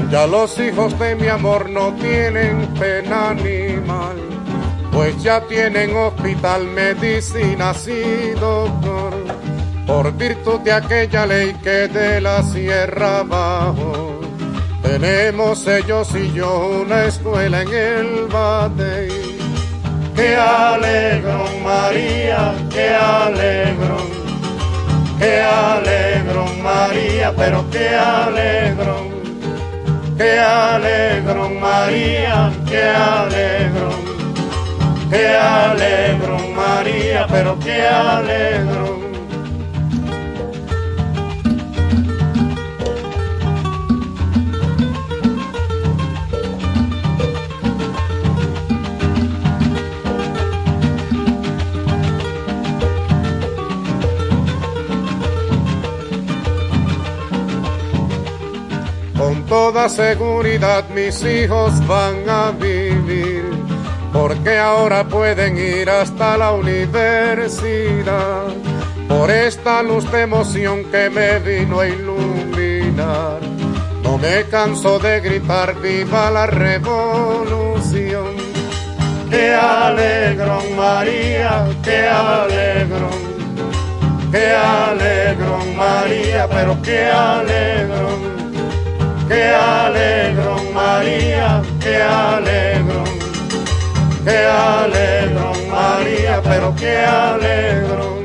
Ya los hijos de mi amor no tienen pena ni mal, pues ya tienen hospital, medicinas y doctor, por virtud de aquella ley que de la sierra abajo tenemos ellos y yo una escuela en el Batey. ¡Qué alegrón, María, qué alegrón! ¡Qué alegrón, María, pero qué alegrón! ¡Qué alegrón, María, qué alegrón! ¡Qué alegrón, María, pero qué alegrón! Con toda seguridad mis hijos van a vivir, porque ahora pueden ir hasta la universidad, por esta luz de emoción que me vino a iluminar. No me canso de gritar viva la revolución. ¡Qué alegrón, María, qué alegrón! ¡Qué alegrón, María, pero qué alegrón! ¡Qué alegrón, María, qué alegrón! ¡Qué alegrón, María, pero qué alegrón!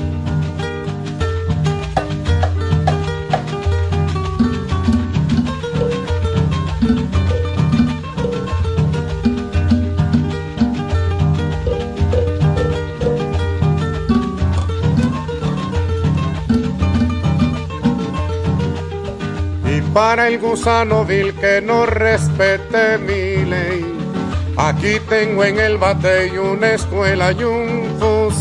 Para el gusano vil que no respete mi ley, aquí tengo en el Batey una escuela y un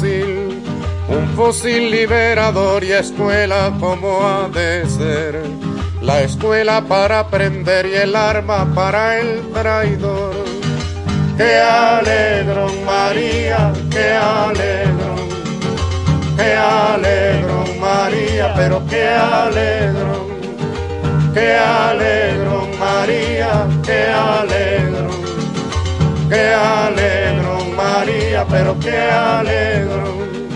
fusil liberador y escuela como ha de ser, la escuela para aprender y el arma para el traidor. ¡Qué alegrón, María, qué alegrón! ¡Qué alegrón, María, pero qué alegrón! ¡Qué alegrón, María, qué alegrón! ¡Qué alegrón, María, pero qué alegrón!